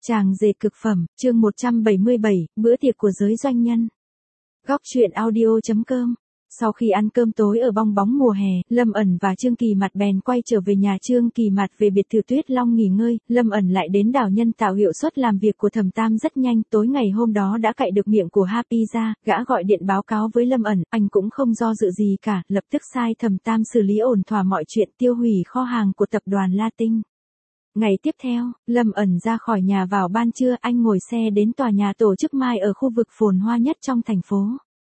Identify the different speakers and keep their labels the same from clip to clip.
Speaker 1: Tràng dề cực phẩm, chương 177, bữa tiệc của giới doanh nhân. Góc truyện audio.com. Sau khi ăn cơm tối ở bong bóng mùa hè, Lâm ẩn và Trương Kỳ Mạt bèn quay trở về nhà Trương Kỳ Mạt về biệt thự Tuyết Long nghỉ ngơi, Lâm ẩn lại đến đảo nhân tạo hiệu suất làm việc của Thẩm Tam rất nhanh, tối ngày hôm đó đã cạy được miệng của Happy ra, gã gọi điện báo cáo với Lâm ẩn, anh cũng không do dự gì cả, lập tức sai Thẩm Tam xử lý ổn thỏa mọi chuyện tiêu hủy kho hàng của tập đoàn La Tinh. Ngày tiếp theo, Lâm ẩn ra khỏi nhà vào ban trưa, anh ngồi xe đến tòa nhà tổ chức Mai ở khu vực phồn hoa nhất trong thành phố.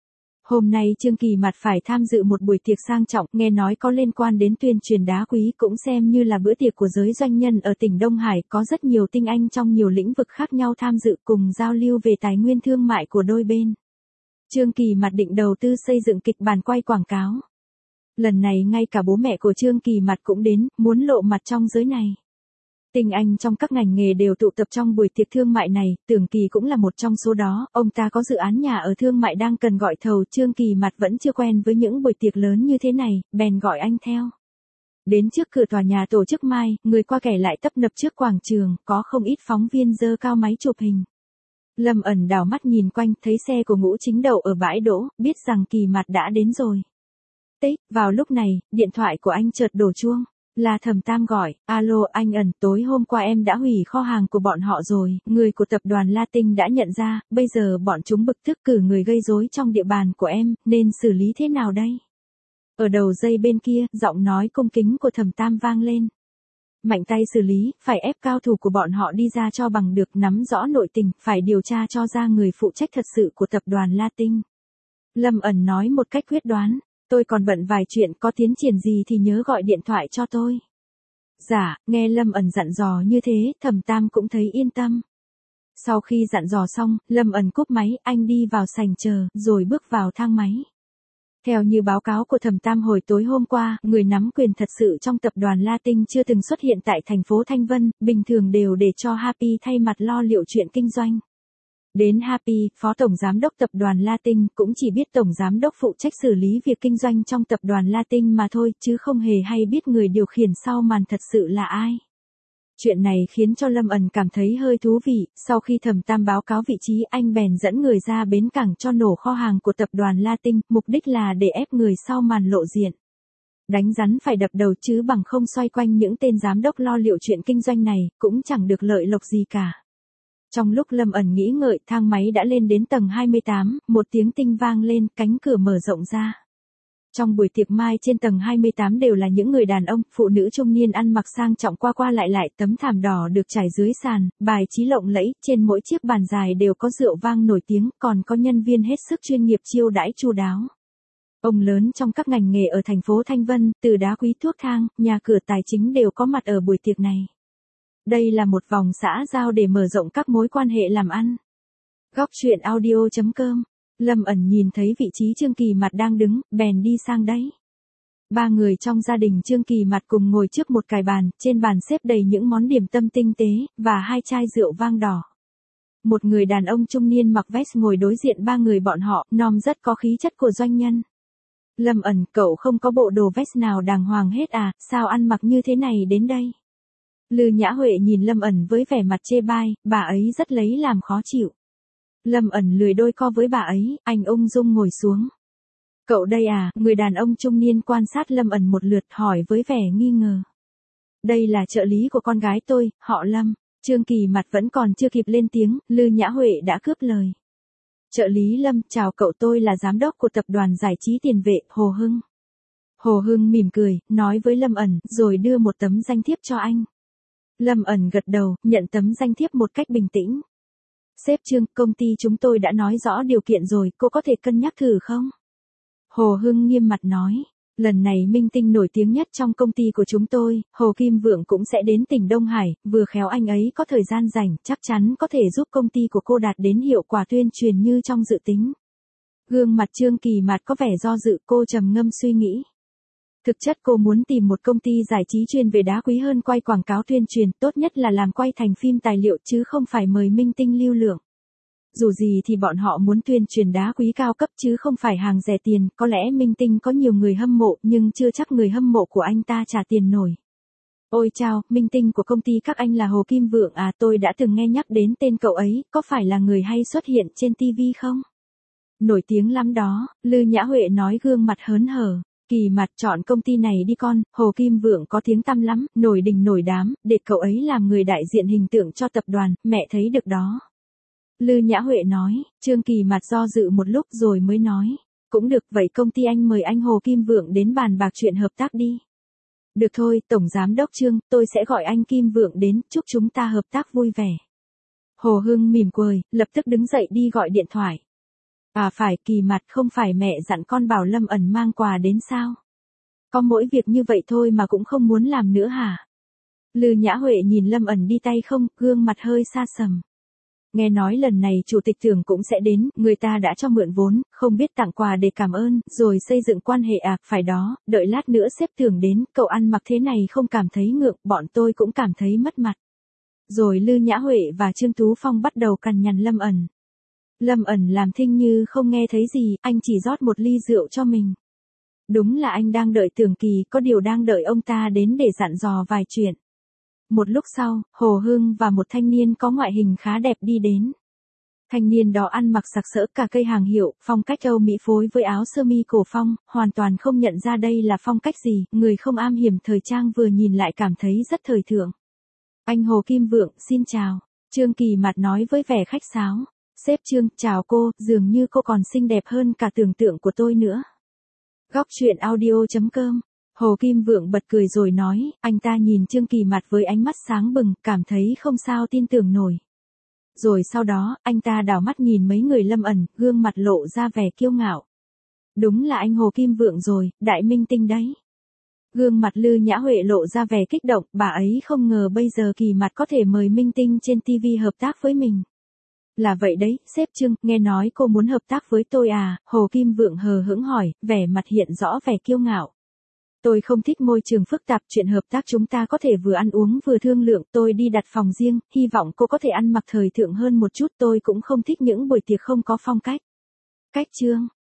Speaker 1: Hôm nay Trương Kỳ Mạt phải tham dự một buổi tiệc sang trọng, nghe nói có liên quan đến tuyên truyền đá quý, cũng xem như là bữa tiệc của giới doanh nhân ở tỉnh Đông Hải, có rất nhiều tinh anh trong nhiều lĩnh vực khác nhau tham dự cùng giao lưu về tài nguyên thương mại của đôi bên. Trương Kỳ Mạt định đầu tư xây dựng kịch bản quay quảng cáo. Lần này ngay cả bố mẹ của Trương Kỳ Mạt cũng đến, muốn lộ mặt trong giới này. Tinh anh trong các ngành nghề đều tụ tập trong buổi tiệc thương mại này, Tưởng Kỳ cũng là một trong số đó, ông ta có dự án nhà ở thương mại đang cần gọi thầu, Trương Kỳ Mạt vẫn chưa quen với những buổi tiệc lớn như thế này, bèn gọi anh theo. Đến trước cửa tòa nhà tổ chức Mai, người qua kẻ lại tấp nập trước quảng trường, có không ít phóng viên giơ cao máy chụp hình. Lâm ẩn đảo mắt nhìn quanh, thấy xe của Ngũ Chính đậu ở bãi đỗ, biết rằng Kỳ Mạt đã đến rồi. Tích, vào lúc này, điện thoại của anh chợt đổ chuông. Là Thẩm Tam gọi, alo anh ẩn, tối hôm qua em đã hủy kho hàng của bọn họ rồi, người của tập đoàn La Tinh đã nhận ra, bây giờ bọn chúng bực tức cử người gây rối trong địa bàn của em, nên xử lý thế nào đây? Ở đầu dây bên kia, giọng nói cung kính của Thẩm Tam vang lên. Mạnh tay xử lý, phải ép cao thủ của bọn họ đi ra cho bằng được, nắm rõ nội tình, phải điều tra cho ra người phụ trách thật sự của tập đoàn La Tinh. Lâm ẩn nói một cách quyết đoán. Tôi còn bận vài chuyện, có tiến triển gì thì nhớ gọi điện thoại cho tôi. Dạ, nghe Lâm ẩn dặn dò như thế, Thẩm Tam cũng thấy yên tâm. Sau khi dặn dò xong, Lâm ẩn cúp máy, anh đi vào sảnh chờ, rồi bước vào thang máy. Theo như báo cáo của Thẩm Tam hồi tối hôm qua, người nắm quyền thật sự trong tập đoàn La Tinh chưa từng xuất hiện tại thành phố Thanh Vân, bình thường đều để cho Happy thay mặt lo liệu chuyện kinh doanh. Đến Happy, phó tổng giám đốc tập đoàn La Tinh, cũng chỉ biết tổng giám đốc phụ trách xử lý việc kinh doanh trong tập đoàn La Tinh mà thôi, chứ không hề hay biết người điều khiển sau màn thật sự là ai. Chuyện này khiến cho Lâm ẩn cảm thấy hơi thú vị, sau khi Thẩm Tam báo cáo vị trí, anh bèn dẫn người ra bến cảng cho nổ kho hàng của tập đoàn La Tinh, mục đích là để ép người sau màn lộ diện. Đánh rắn phải đập đầu chứ bằng không xoay quanh những tên giám đốc lo liệu chuyện kinh doanh này, cũng chẳng được lợi lộc gì cả. Trong lúc Lâm ẩn nghĩ ngợi, thang máy đã lên đến tầng 28, một tiếng tinh vang lên, cánh cửa mở rộng ra. Trong buổi tiệc Mai trên tầng 28 đều là những người đàn ông, phụ nữ trung niên ăn mặc sang trọng, qua qua lại, tấm thảm đỏ được trải dưới sàn, bài trí lộng lẫy, trên mỗi chiếc bàn dài đều có rượu vang nổi tiếng, còn có nhân viên hết sức chuyên nghiệp chiêu đãi chu đáo. Ông lớn trong các ngành nghề ở thành phố Thanh Vân, từ đá quý thuốc thang, nhà cửa tài chính đều có mặt ở buổi tiệc này. Đây là một vòng xã giao để mở rộng các mối quan hệ làm ăn. Góc truyện audio.com. Lâm ẩn nhìn thấy vị trí Trương Kỳ Mạt đang đứng, bèn đi sang đấy. Ba người trong gia đình Trương Kỳ Mạt cùng ngồi trước một cái bàn, trên bàn xếp đầy những món điểm tâm tinh tế, và hai chai rượu vang đỏ. Một người đàn ông trung niên mặc vest ngồi đối diện ba người bọn họ, nom rất có khí chất của doanh nhân. Lâm ẩn, cậu không có bộ đồ vest nào đàng hoàng hết à, sao ăn mặc như thế này đến đây? Lư Nhã Huệ nhìn Lâm ẩn với vẻ mặt chê bai, bà ấy rất lấy làm khó chịu. Lâm ẩn lười đôi co với bà ấy, anh ung dung ngồi xuống. Cậu đây à, người đàn ông trung niên quan sát Lâm ẩn một lượt, hỏi với vẻ nghi ngờ. Đây là trợ lý của con gái tôi, họ Lâm. Trương Kỳ Mạt vẫn còn chưa kịp lên tiếng, Lư Nhã Huệ đã cướp lời. Trợ lý Lâm, chào cậu, tôi là giám đốc của tập đoàn giải trí tiền vệ, Hồ Hưng. Hồ Hưng mỉm cười, nói với Lâm ẩn, rồi đưa một tấm danh thiếp cho anh. Lâm ẩn gật đầu, nhận tấm danh thiếp một cách bình tĩnh. Sếp Trương, công ty chúng tôi đã nói rõ điều kiện rồi, cô có thể cân nhắc thử không? Hồ Hưng nghiêm mặt nói, lần này minh tinh nổi tiếng nhất trong công ty của chúng tôi, Hồ Kim Vượng cũng sẽ đến tỉnh Đông Hải, vừa khéo anh ấy có thời gian rảnh, chắc chắn có thể giúp công ty của cô đạt đến hiệu quả tuyên truyền như trong dự tính. Gương mặt Trương Kỳ Mạt có vẻ do dự, cô trầm ngâm suy nghĩ. Thực chất cô muốn tìm một công ty giải trí chuyên về đá quý hơn quay quảng cáo tuyên truyền, tốt nhất là làm quay thành phim tài liệu chứ không phải mời minh tinh lưu lượng. Dù gì thì bọn họ muốn tuyên truyền đá quý cao cấp chứ không phải hàng rẻ tiền, có lẽ minh tinh có nhiều người hâm mộ nhưng chưa chắc người hâm mộ của anh ta trả tiền nổi. Ôi chao, minh tinh của công ty các anh là Hồ Kim Vượng à, tôi đã từng nghe nhắc đến tên cậu ấy, có phải là người hay xuất hiện trên TV không? Nổi tiếng lắm đó, Lư Nhã Huệ nói gương mặt hớn hở. Kỳ Mặt chọn công ty này đi con, Hồ Kim Vượng có tiếng tăm lắm, nổi đình nổi đám, để cậu ấy làm người đại diện hình tượng cho tập đoàn, mẹ thấy được đó. Lư Nhã Huệ nói, Trương Kỳ Mặt do dự một lúc rồi mới nói, cũng được, vậy công ty anh mời anh Hồ Kim Vượng đến bàn bạc chuyện hợp tác đi. Được thôi, Tổng Giám đốc Trương, tôi sẽ gọi anh Kim Vượng đến, chúc chúng ta hợp tác vui vẻ. Hồ Hưng mỉm cười, lập tức đứng dậy đi gọi điện thoại. À phải, Kỳ Mặt, không phải mẹ dặn con bảo Lâm Ẩn mang quà đến sao? Có mỗi việc như vậy thôi mà cũng không muốn làm nữa hả? Lư Nhã Huệ nhìn Lâm Ẩn đi tay không, gương mặt hơi xa sầm. Nghe nói lần này chủ tịch Tưởng cũng sẽ đến, người ta đã cho mượn vốn, không biết tặng quà để cảm ơn, rồi xây dựng quan hệ à, phải đó, đợi lát nữa sếp Tưởng đến, cậu ăn mặc thế này không cảm thấy ngượng, bọn tôi cũng cảm thấy mất mặt. Rồi Lư Nhã Huệ và Trương Tú Phong bắt đầu cằn nhằn Lâm Ẩn. Lâm Ẩn làm thinh như không nghe thấy gì, anh chỉ rót một ly rượu cho mình. Đúng là anh đang đợi Tưởng Kỳ, có điều đang đợi ông ta đến để dặn dò vài chuyện. Một lúc sau, Hồ Hưng và một thanh niên có ngoại hình khá đẹp đi đến. Thanh niên đó ăn mặc sặc sỡ cả cây hàng hiệu, phong cách Âu Mỹ phối với áo sơ mi cổ phong, hoàn toàn không nhận ra đây là phong cách gì, người không am hiểu thời trang vừa nhìn lại cảm thấy rất thời thượng. Anh Hồ Kim Vượng, xin chào. Trương Kỳ Mặt nói với vẻ khách sáo. Sếp Trương, chào cô, dường như cô còn xinh đẹp hơn cả tưởng tượng của tôi nữa. Góc truyện audio.com. Hồ Kim Vượng bật cười rồi nói, anh ta nhìn Trương Kỳ Mặt với ánh mắt sáng bừng, cảm thấy không sao tin tưởng nổi. Rồi sau đó, anh ta đảo mắt nhìn mấy người Lâm Ẩn, gương mặt lộ ra vẻ kiêu ngạo. Đúng là anh Hồ Kim Vượng rồi, đại minh tinh đấy. Gương mặt Lư Nhã Huệ lộ ra vẻ kích động, bà ấy không ngờ bây giờ Kỳ Mặt có thể mời minh tinh trên TV hợp tác với mình. Là vậy đấy, sếp Trương, nghe nói cô muốn hợp tác với tôi à, Hồ Kim Vượng hờ hững hỏi, vẻ mặt hiện rõ vẻ kiêu ngạo. Tôi không thích môi trường phức tạp, chuyện hợp tác chúng ta có thể vừa ăn uống vừa thương lượng, tôi đi đặt phòng riêng, hy vọng cô có thể ăn mặc thời thượng hơn một chút, tôi cũng không thích những buổi tiệc không có phong cách. Cách Trương.